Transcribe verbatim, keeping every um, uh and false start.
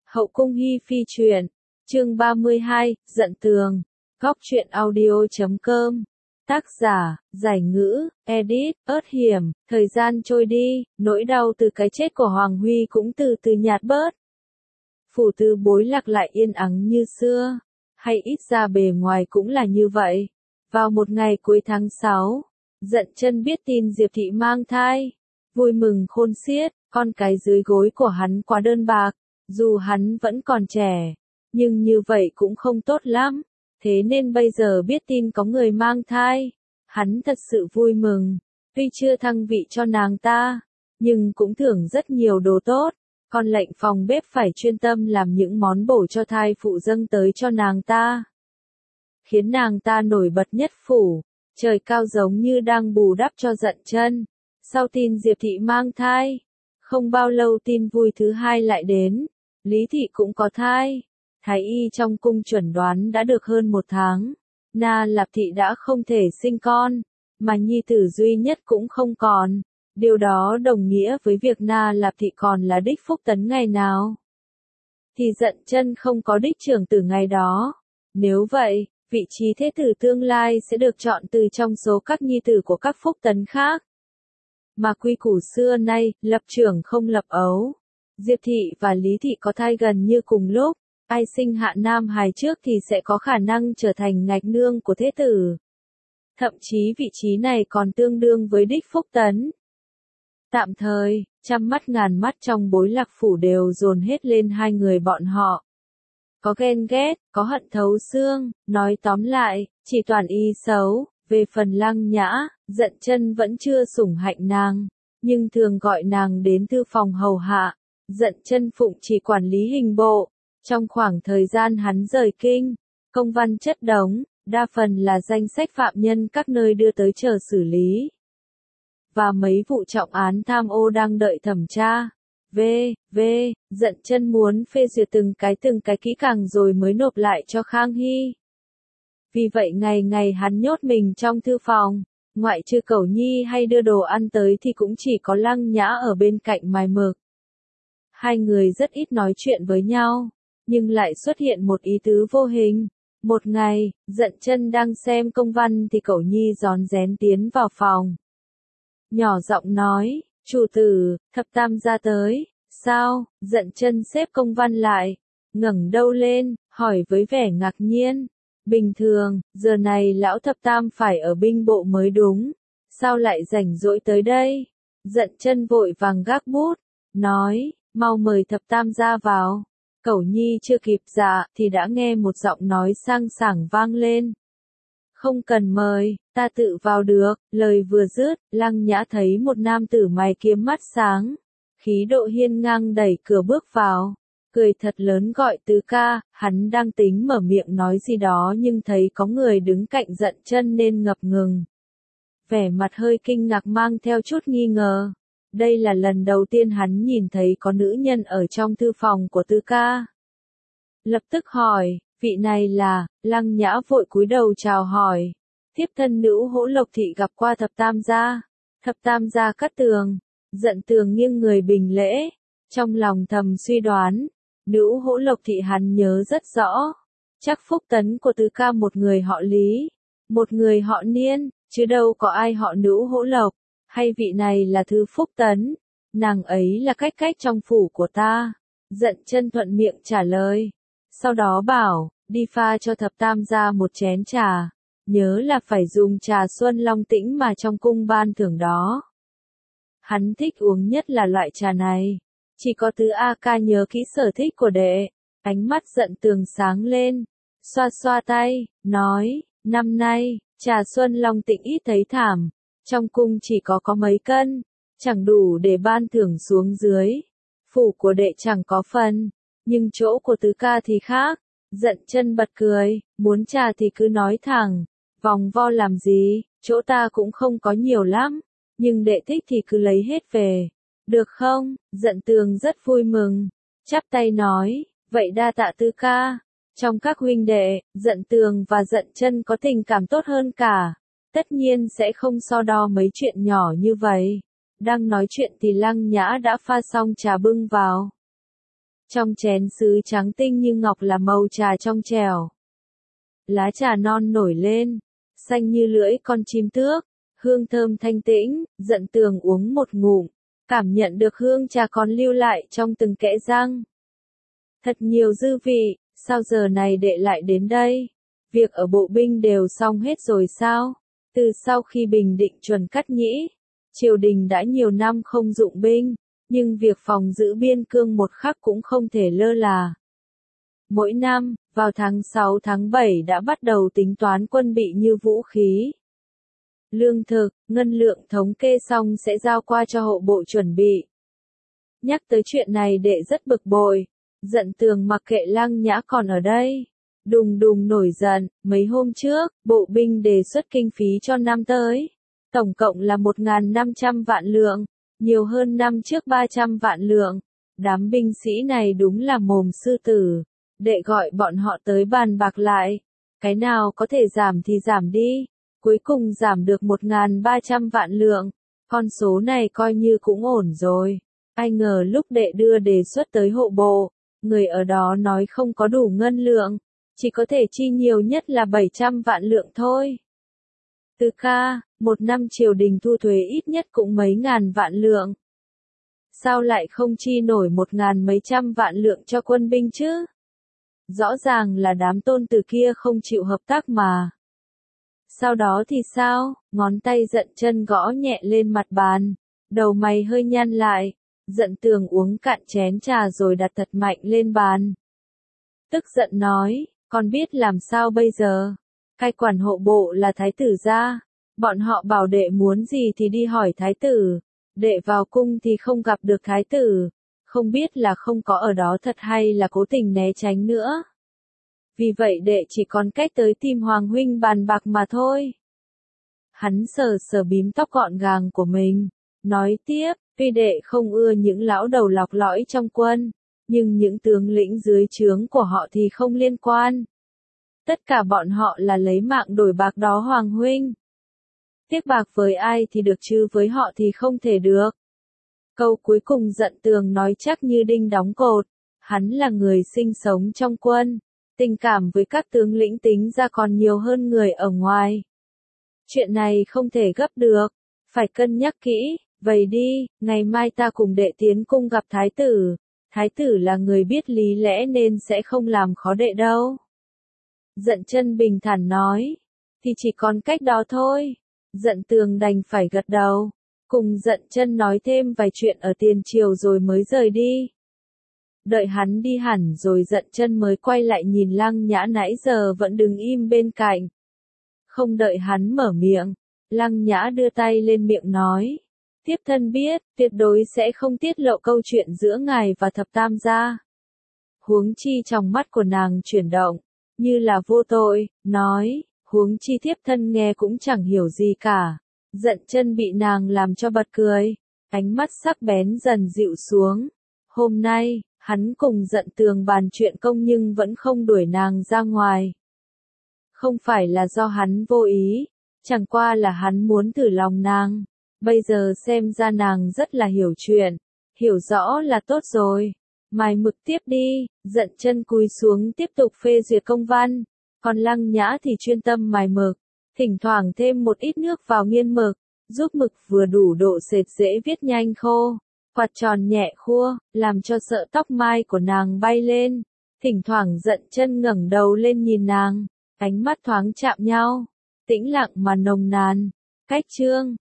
Hậu cung hi phi truyện, chương ba mươi hai, giận tường, góc truyện audio chấm com. Tác giả, giải ngữ, edit, ớt hiểm, thời gian trôi đi, nỗi đau từ cái chết của Hoàng Huy cũng từ từ nhạt bớt. Phủ Tư Bối Lạc lại yên ắng như xưa, hay ít ra bề ngoài cũng là như vậy. Vào một ngày cuối tháng sáu, Dận Chân biết tin Diệp Thị mang thai, vui mừng khôn xiết, con cái dưới gối của hắn quá đơn bạc, dù hắn vẫn còn trẻ, nhưng như vậy cũng không tốt lắm. Thế nên bây giờ biết tin có người mang thai, hắn thật sự vui mừng, tuy chưa thăng vị cho nàng ta, nhưng cũng thưởng rất nhiều đồ tốt, còn lệnh phòng bếp phải chuyên tâm làm những món bổ cho thai phụ dâng tới cho nàng ta. Khiến nàng ta nổi bật nhất phủ, trời cao giống như đang bù đắp cho Dận Chân. Sau tin Diệp Thị mang thai, không bao lâu tin vui thứ hai lại đến, Lý Thị cũng có thai. Thái y trong cung chuẩn đoán đã được hơn một tháng, Na Lạp Thị đã không thể sinh con, mà nhi tử duy nhất cũng không còn. Điều đó đồng nghĩa với việc Na Lạp Thị còn là đích phúc tấn ngày nào. Thì Dận Chân không có đích trưởng từ ngày đó. Nếu vậy, vị trí thế tử tương lai sẽ được chọn từ trong số các nhi tử của các phúc tấn khác. Mà quy củ xưa nay, lập trưởng không lập ấu. Diệp Thị và Lý Thị có thai gần như cùng lúc. Ai sinh hạ nam hài trước thì sẽ có khả năng trở thành ngạch nương của thế tử. Thậm chí vị trí này còn tương đương với đích phúc tấn. Tạm thời, trăm mắt ngàn mắt trong Bối Lạc phủ đều dồn hết lên hai người bọn họ. Có ghen ghét, có hận thấu xương, nói tóm lại, chỉ toàn y xấu. Về phần Lăng Nhã, Dận Chân vẫn chưa sủng hạnh nàng, nhưng thường gọi nàng đến thư phòng hầu hạ. Dận Chân phụng chỉ quản lý hình bộ. Trong khoảng thời gian hắn rời kinh, công văn chất đống, đa phần là danh sách phạm nhân các nơi đưa tới chờ xử lý. Và mấy vụ trọng án tham ô đang đợi thẩm tra. V, V, Dận Chân muốn phê duyệt từng cái từng cái kỹ càng rồi mới nộp lại cho Khang Hy. Vì vậy ngày ngày hắn nhốt mình trong thư phòng, ngoại trừ Cẩu Nhi hay đưa đồ ăn tới thì cũng chỉ có Lăng Nhã ở bên cạnh mài mực. Hai người rất ít nói chuyện với nhau, nhưng lại xuất hiện một ý tứ vô hình. Một ngày, Dận Chân đang xem công văn thì Cẩu Nhi rón rén tiến vào phòng. Nhỏ giọng nói, chủ tử, thập tam gia tới. Sao? Dận Chân xếp công văn lại, ngẩng đầu lên, hỏi với vẻ ngạc nhiên. Bình thường, giờ này lão thập tam phải ở binh bộ mới đúng. Sao lại rảnh rỗi tới đây? Dận Chân vội vàng gác bút, nói, mau mời thập tam gia vào. Cẩu Nhi chưa kịp dạ thì đã nghe một giọng nói sang sảng vang lên. Không cần mời, ta tự vào được. Lời vừa dứt, Lăng Nhã thấy một nam tử mày kiếm mắt sáng, khí độ hiên ngang đẩy cửa bước vào, cười thật lớn gọi tứ ca. Hắn đang tính mở miệng nói gì đó nhưng thấy có người đứng cạnh Dận Chân nên ngập ngừng. Vẻ mặt hơi kinh ngạc mang theo chút nghi ngờ. Đây là lần đầu tiên hắn nhìn thấy có nữ nhân ở trong thư phòng của tứ ca. Lập tức hỏi, vị này là? Lăng Nhã vội cúi đầu chào hỏi. Tiếp thân nữ Hỗ Lộc Thị gặp qua thập tam gia. Thập tam gia cắt tường. Dận Tường nghiêng người bình lễ. Trong lòng thầm suy đoán, nữ Hỗ Lộc Thị hắn nhớ rất rõ. Chắc phúc tấn của tứ ca một người họ Lý, một người họ Niên, chứ đâu có ai họ nữ Hỗ Lộc. Hay vị này là thư phúc tấn? Nàng ấy là cách cách trong phủ của ta. Dận Chân thuận miệng trả lời. Sau đó bảo, đi pha cho thập tam gia một chén trà. Nhớ là phải dùng trà Xuân Long Tĩnh mà trong cung ban thưởng đó. Hắn thích uống nhất là loại trà này. Chỉ có tứ A ca nhớ kỹ sở thích của đệ. Ánh mắt Dận Tường sáng lên, xoa xoa tay, nói, năm nay, trà Xuân Long Tĩnh ít thấy thảm. Trong cung chỉ có có mấy cân, chẳng đủ để ban thưởng xuống dưới. Phủ của đệ chẳng có phần, nhưng chỗ của tứ ca thì khác. Dận Chân bật cười, muốn trà thì cứ nói thẳng, vòng vo làm gì, chỗ ta cũng không có nhiều lắm, nhưng đệ thích thì cứ lấy hết về, được không? Dận Tường rất vui mừng, chắp tay nói, vậy đa tạ tứ ca. Trong các huynh đệ, Dận Tường và Dận Chân có tình cảm tốt hơn cả. Tất nhiên sẽ không so đo mấy chuyện nhỏ như vậy. Đang nói chuyện thì Lăng Nhã đã pha xong trà bưng vào. Trong chén sứ trắng tinh như ngọc là màu trà trong trẻo. Lá trà non nổi lên, xanh như lưỡi con chim tước, hương thơm thanh tĩnh, Dận Tường uống một ngụm, cảm nhận được hương trà còn lưu lại trong từng kẽ răng. Thật nhiều dư vị, sao giờ này đệ lại đến đây? Việc ở bộ binh đều xong hết rồi sao? Từ sau khi bình định Chuẩn Cắt Nhĩ, triều đình đã nhiều năm không dụng binh, nhưng việc phòng giữ biên cương một khắc cũng không thể lơ là. Mỗi năm, vào tháng sáu tháng bảy đã bắt đầu tính toán quân bị như vũ khí. Lương thực, ngân lượng thống kê xong sẽ giao qua cho hộ bộ chuẩn bị. Nhắc tới chuyện này đệ rất bực bội, Dận Tường mặc kệ Lăng Nhã còn ở đây. Đùng đùng nổi giận, mấy hôm trước, bộ binh đề xuất kinh phí cho năm tới. Tổng cộng là một nghìn năm trăm vạn lượng, nhiều hơn năm trước ba trăm vạn lượng. Đám binh sĩ này đúng là mồm sư tử. Đệ gọi bọn họ tới bàn bạc lại. Cái nào có thể giảm thì giảm đi. Cuối cùng giảm được một nghìn ba trăm vạn lượng. Con số này coi như cũng ổn rồi. Ai ngờ lúc đệ đưa đề xuất tới hộ bộ, người ở đó nói không có đủ ngân lượng. Chỉ có thể chi nhiều nhất là bảy trăm vạn lượng thôi. Từ ca, một năm triều đình thu thuế ít nhất cũng mấy ngàn vạn lượng. Sao lại không chi nổi một ngàn mấy trăm vạn lượng cho quân binh chứ? Rõ ràng là đám tôn tử kia không chịu hợp tác mà. Sau đó thì sao? Ngón tay Dận Chân gõ nhẹ lên mặt bàn. Đầu mày hơi nhăn lại. Dận Tường uống cạn chén trà rồi đặt thật mạnh lên bàn. Tức giận nói, con biết làm sao bây giờ? Cai quản hộ bộ là thái tử gia. Bọn họ bảo đệ muốn gì thì đi hỏi thái tử. Đệ vào cung thì không gặp được thái tử. Không biết là không có ở đó thật hay là cố tình né tránh nữa. Vì vậy đệ chỉ còn cách tới tìm Hoàng huynh bàn bạc mà thôi. Hắn sờ sờ bím tóc gọn gàng của mình. Nói tiếp, tuy đệ không ưa những lão đầu lọc lõi trong quân. Nhưng những tướng lĩnh dưới trướng của họ thì không liên quan. Tất cả bọn họ là lấy mạng đổi bạc đó Hoàng huynh. Tiếc bạc với ai thì được chứ với họ thì không thể được. Câu cuối cùng Dận Tường nói chắc như đinh đóng cột. Hắn là người sinh sống trong quân. Tình cảm với các tướng lĩnh tính ra còn nhiều hơn người ở ngoài. Chuyện này không thể gấp được. Phải cân nhắc kỹ. Vậy đi, ngày mai ta cùng đệ tiến cung gặp thái tử. Thái tử là người biết lý lẽ nên sẽ không làm khó đệ đâu. Dận Chân bình thản nói. Thì chỉ còn cách đó thôi. Dận Tường đành phải gật đầu. Cùng Dận Chân nói thêm vài chuyện ở tiền triều rồi mới rời đi. Đợi hắn đi hẳn rồi Dận Chân mới quay lại nhìn Lăng Nhã nãy giờ vẫn đứng im bên cạnh. Không đợi hắn mở miệng, Lăng Nhã đưa tay lên miệng nói. Tiếp thân biết, tuyệt đối sẽ không tiết lộ câu chuyện giữa ngài và thập tam gia. Huống chi trong mắt của nàng chuyển động, như là vô tội, nói, huống chi tiếp thân nghe cũng chẳng hiểu gì cả. Dận Chân bị nàng làm cho bật cười, ánh mắt sắc bén dần dịu xuống. Hôm nay, hắn cùng Dận Tường bàn chuyện công nhưng vẫn không đuổi nàng ra ngoài. Không phải là do hắn vô ý, chẳng qua là hắn muốn thử lòng nàng. Bây giờ xem ra nàng rất là hiểu chuyện, hiểu rõ là tốt rồi. Mài mực tiếp đi, Dận Chân cúi xuống tiếp tục phê duyệt công văn, còn Lăng Nhã thì chuyên tâm mài mực, thỉnh thoảng thêm một ít nước vào nghiên mực, giúp mực vừa đủ độ sệt dễ viết nhanh khô. Quạt tròn nhẹ khua, làm cho sợ tóc mai của nàng bay lên. Thỉnh thoảng Dận Chân ngẩng đầu lên nhìn nàng, ánh mắt thoáng chạm nhau, tĩnh lặng mà nồng nàn. Cách chương